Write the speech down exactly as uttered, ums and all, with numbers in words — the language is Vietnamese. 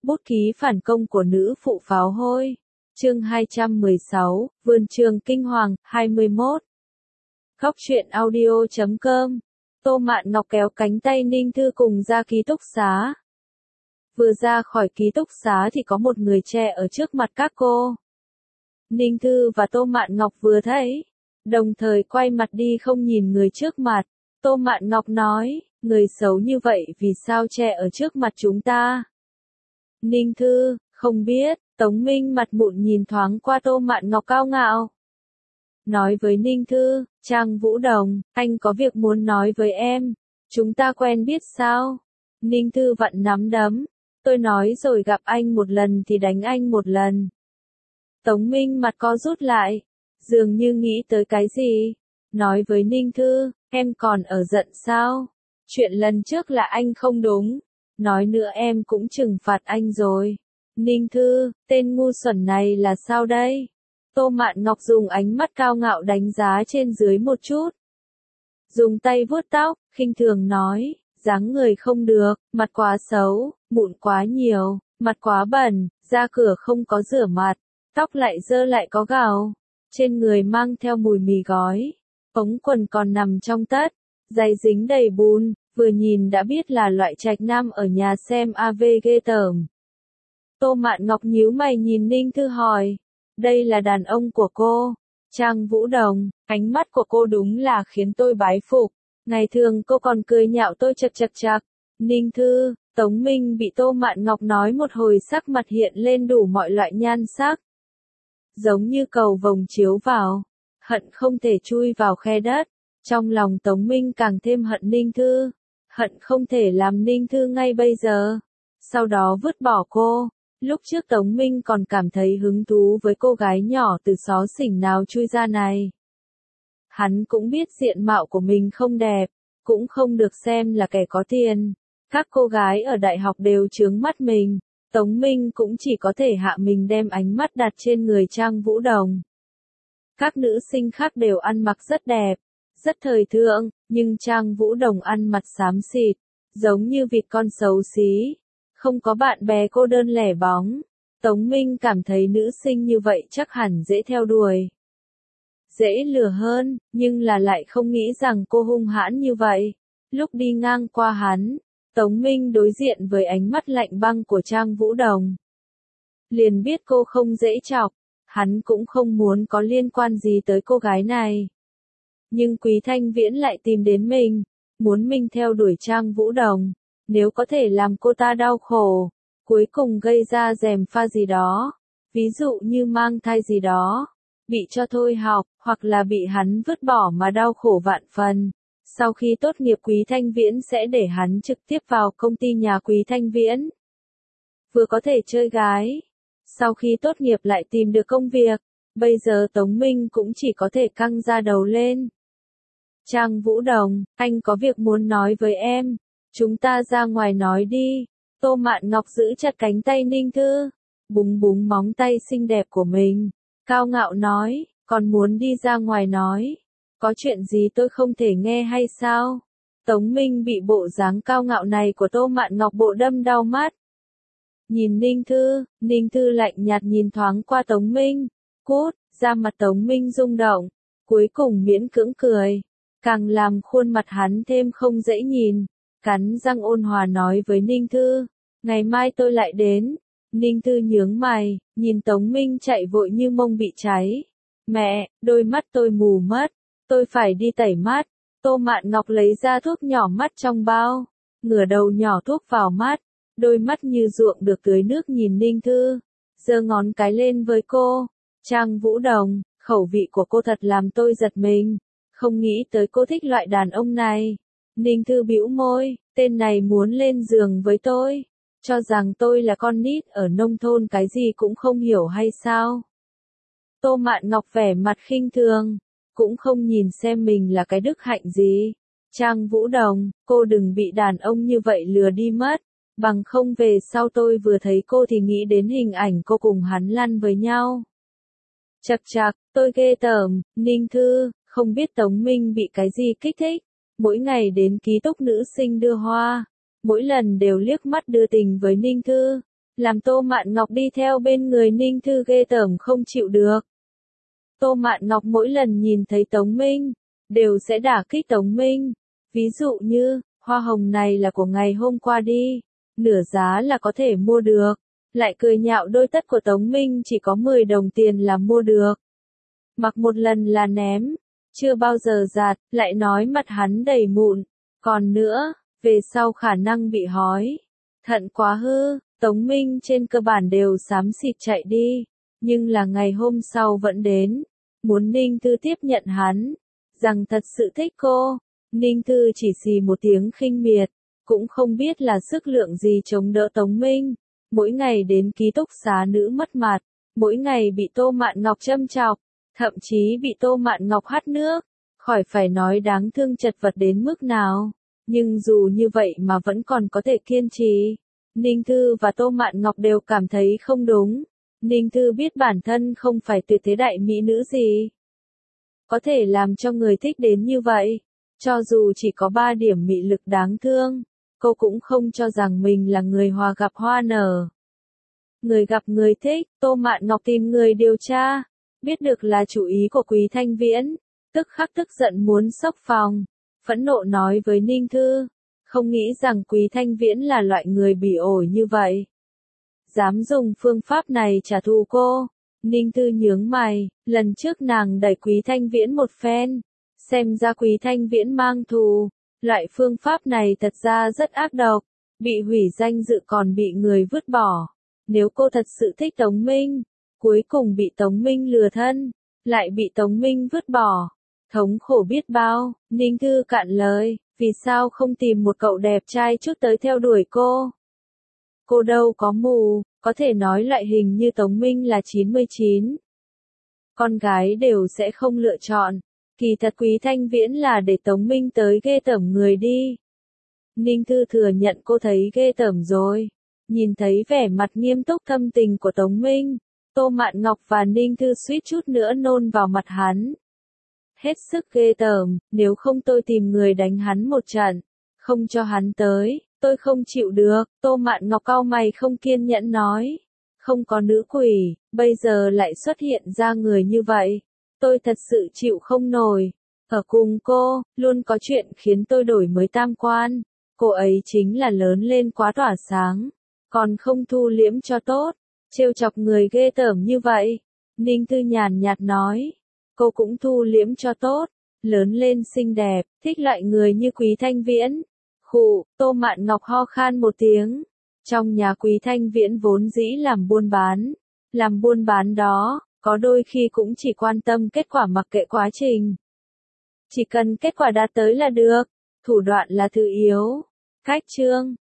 Bút ký phản công của nữ phụ pháo hôi. Chương hai trăm mười sáu, Vườn trường kinh hoàng, hai mươi mốt. Góc truyện audio chấm com. Tô Mạn Ngọc kéo cánh tay Ninh Thư cùng ra ký túc xá. Vừa ra khỏi ký túc xá thì có một người che ở trước mặt các cô. Ninh Thư và Tô Mạn Ngọc vừa thấy, đồng thời quay mặt đi không nhìn người trước mặt. Tô Mạn Ngọc nói, người xấu như vậy vì sao che ở trước mặt chúng ta? Ninh Thư, không biết. Tống Minh mặt mụn nhìn thoáng qua Tô Mạn Ngọc cao ngạo. Nói với Ninh Thư, Trang Vũ Đồng, anh có việc muốn nói với em. Chúng ta quen biết sao? Ninh Thư vặn nắm đấm. Tôi nói rồi gặp anh một lần thì đánh anh một lần. Tống Minh mặt co rút lại. Dường như nghĩ tới cái gì. Nói với Ninh Thư, em còn ở giận sao? Chuyện lần trước là anh không đúng. Nói nữa em cũng trừng phạt anh rồi. Ninh Thư, tên ngu xuẩn này là sao đây? Tô Mạn Ngọc dùng ánh mắt cao ngạo đánh giá trên dưới một chút. Dùng tay vuốt tóc, khinh thường nói, dáng người không được, mặt quá xấu, mụn quá nhiều, mặt quá bẩn, ra cửa không có rửa mặt, tóc lại dơ lại có gào, trên người mang theo mùi mì gói, ống quần còn nằm trong tất, giày dính đầy bùn, vừa nhìn đã biết là loại trạch nam ở nhà xem a vê ghê tởm. Tô Mạn Ngọc nhíu mày nhìn Ninh Thư hỏi, đây là đàn ông của cô, Trang Vũ Đồng, ánh mắt của cô đúng là khiến tôi bái phục, ngày thường cô còn cười nhạo tôi chật chật chật. Ninh Thư, Tống Minh bị Tô Mạn Ngọc nói một hồi sắc mặt hiện lên đủ mọi loại nhan sắc. Giống như cầu vồng chiếu vào, hận không thể chui vào khe đất, trong lòng Tống Minh càng thêm hận Ninh Thư, hận không thể làm Ninh Thư ngay bây giờ, sau đó vứt bỏ cô. Lúc trước Tống Minh còn cảm thấy hứng thú với cô gái nhỏ từ xó xỉnh nào chui ra này. Hắn cũng biết diện mạo của mình không đẹp, cũng không được xem là kẻ có tiền. Các cô gái ở đại học đều chướng mắt mình, Tống Minh cũng chỉ có thể hạ mình đem ánh mắt đặt trên người Trang Vũ Đồng. Các nữ sinh khác đều ăn mặc rất đẹp, rất thời thượng, nhưng Trang Vũ Đồng ăn mặc xám xịt, giống như vịt con xấu xí. Không có bạn bè cô đơn lẻ bóng. Tống Minh cảm thấy nữ sinh như vậy chắc hẳn dễ theo đuổi. Dễ lừa hơn, nhưng là lại không nghĩ rằng cô hung hãn như vậy. Lúc đi ngang qua hắn, Tống Minh đối diện với ánh mắt lạnh băng của Trang Vũ Đồng. Liền biết cô không dễ chọc, hắn cũng không muốn có liên quan gì tới cô gái này. Nhưng Quý Thanh Viễn lại tìm đến mình, muốn mình theo đuổi Trang Vũ Đồng. Nếu có thể làm cô ta đau khổ, cuối cùng gây ra gièm pha gì đó, ví dụ như mang thai gì đó, bị cho thôi học, hoặc là bị hắn vứt bỏ mà đau khổ vạn phần. Sau khi tốt nghiệp Quý Thanh Viễn sẽ để hắn trực tiếp vào công ty nhà Quý Thanh Viễn. Vừa có thể chơi gái, sau khi tốt nghiệp lại tìm được công việc, bây giờ Tống Minh cũng chỉ có thể căng ra đầu lên. Trang Vũ Đồng, anh có việc muốn nói với em. Chúng ta ra ngoài nói đi. Tô Mạn Ngọc giữ chặt cánh tay Ninh Thư, búng búng móng tay xinh đẹp của mình. Cao ngạo nói, còn muốn đi ra ngoài nói. Có chuyện gì tôi không thể nghe hay sao? Tống Minh bị bộ dáng cao ngạo này của Tô Mạn Ngọc bộ đâm đau mắt. Nhìn Ninh Thư, Ninh Thư lạnh nhạt nhìn thoáng qua Tống Minh. Cút, da mặt Tống Minh rung động. Cuối cùng miễn cưỡng cười. Càng làm khuôn mặt hắn thêm không dễ nhìn. Cắn răng ôn hòa nói với Ninh Thư, ngày mai tôi lại đến. Ninh Thư nhướng mày, nhìn Tống Minh chạy vội như mông bị cháy. Mẹ, đôi mắt tôi mù mất, tôi phải đi tẩy mắt. Tô Mạn Ngọc lấy ra thuốc nhỏ mắt trong bao, ngửa đầu nhỏ thuốc vào mắt, đôi mắt như ruộng được tưới nước nhìn Ninh Thư, giơ ngón cái lên với cô. Trang Vũ Đồng, khẩu vị của cô thật làm tôi giật mình, không nghĩ tới cô thích loại đàn ông này. Ninh Thư bĩu môi, tên này muốn lên giường với tôi, cho rằng tôi là con nít ở nông thôn cái gì cũng không hiểu hay sao? Tô Mạn Ngọc vẻ mặt khinh thường, cũng không nhìn xem mình là cái đức hạnh gì. Trang Vũ Đồng, cô đừng bị đàn ông như vậy lừa đi mất, bằng không về sau tôi vừa thấy cô thì nghĩ đến hình ảnh cô cùng hắn lăn với nhau. Chật chật, tôi ghê tởm. Ninh Thư, không biết Tống Minh bị cái gì kích thích. Mỗi ngày đến ký túc nữ sinh đưa hoa, mỗi lần đều liếc mắt đưa tình với Ninh Thư. làm Tô Mạn Ngọc đi theo bên người Ninh Thư ghê tởm không chịu được. Tô Mạn Ngọc mỗi lần nhìn thấy Tống Minh, đều sẽ đả kích Tống Minh. Ví dụ như, hoa hồng này là của ngày hôm qua đi, nửa giá là có thể mua được. Lại cười nhạo đôi tất của Tống Minh chỉ có mười đồng tiền là mua được. Mặc một lần là ném, chưa bao giờ giặt, lại nói mặt hắn đầy mụn. Còn nữa, về sau khả năng bị hói, thận quá hư, Tống Minh trên cơ bản đều xám xịt chạy đi. Nhưng là ngày hôm sau vẫn đến, muốn Ninh Thư tiếp nhận hắn, rằng thật sự thích cô. Ninh Thư chỉ xì một tiếng khinh miệt, cũng không biết là sức lượng gì chống đỡ Tống Minh. Mỗi ngày đến ký túc xá nữ mất mặt, mỗi ngày bị Tô Mạn Ngọc châm chọc, thậm chí bị Tô Mạn Ngọc hắt nước, khỏi phải nói đáng thương chật vật đến mức nào. Nhưng dù như vậy mà vẫn còn có thể kiên trì. Ninh Thư và Tô Mạn Ngọc đều cảm thấy không đúng. Ninh Thư biết bản thân không phải tuyệt thế đại mỹ nữ gì, có thể làm cho người thích đến như vậy. Cho dù chỉ có ba điểm mị lực đáng thương, cô cũng không cho rằng mình là người hòa gặp hoa nở. Người gặp người thích, Tô Mạn Ngọc tìm người điều tra, biết được là chủ ý của Quý Thanh Viễn, tức khắc tức giận muốn xốc phòng, phẫn nộ nói với Ninh Thư, không nghĩ rằng Quý Thanh Viễn là loại người bỉ ổi như vậy. Dám dùng phương pháp này trả thù cô. Ninh Thư nhướng mày, lần trước nàng đẩy Quý Thanh Viễn một phen, xem ra Quý Thanh Viễn mang thù. Loại phương pháp này thật ra rất ác độc, bị hủy danh dự còn bị người vứt bỏ. Nếu cô thật sự thích Tống Minh, cuối cùng bị Tống Minh lừa thân, lại bị Tống Minh vứt bỏ, thống khổ biết bao. Ninh Thư cạn lời, vì sao không tìm một cậu đẹp trai chút tới theo đuổi cô? Cô đâu có mù, có thể nói loại hình như Tống Minh là chín mươi chín. Con gái đều sẽ không lựa chọn. Kỳ thật Quý Thanh Viễn là để Tống Minh tới ghê tởm người đi. Ninh Thư thừa nhận cô thấy ghê tởm rồi. Nhìn thấy vẻ mặt nghiêm túc thâm tình của Tống Minh, Tô Mạn Ngọc và Ninh Thư suýt chút nữa nôn vào mặt hắn. Hết sức ghê tởm, nếu không tôi tìm người đánh hắn một trận, không cho hắn tới, tôi không chịu được. Tô Mạn Ngọc cau mày không kiên nhẫn nói, không có nữ quỷ, bây giờ lại xuất hiện ra người như vậy. Tôi thật sự chịu không nổi. Ở cùng cô, luôn có chuyện khiến tôi đổi mới tam quan. Cô ấy chính là lớn lên quá tỏa sáng, còn không thu liễm cho tốt, trêu chọc người ghê tởm như vậy. Ninh Thư nhàn nhạt nói, cô cũng thu liễm cho tốt, lớn lên xinh đẹp, thích loại người như Quý Thanh Viễn. Khụ, Tô Mạn Ngọc ho khan một tiếng. Trong nhà Quý Thanh Viễn vốn dĩ làm buôn bán, làm buôn bán đó, có đôi khi cũng chỉ quan tâm kết quả mặc kệ quá trình. Chỉ cần kết quả đạt tới là được, thủ đoạn là thứ yếu. Cách chương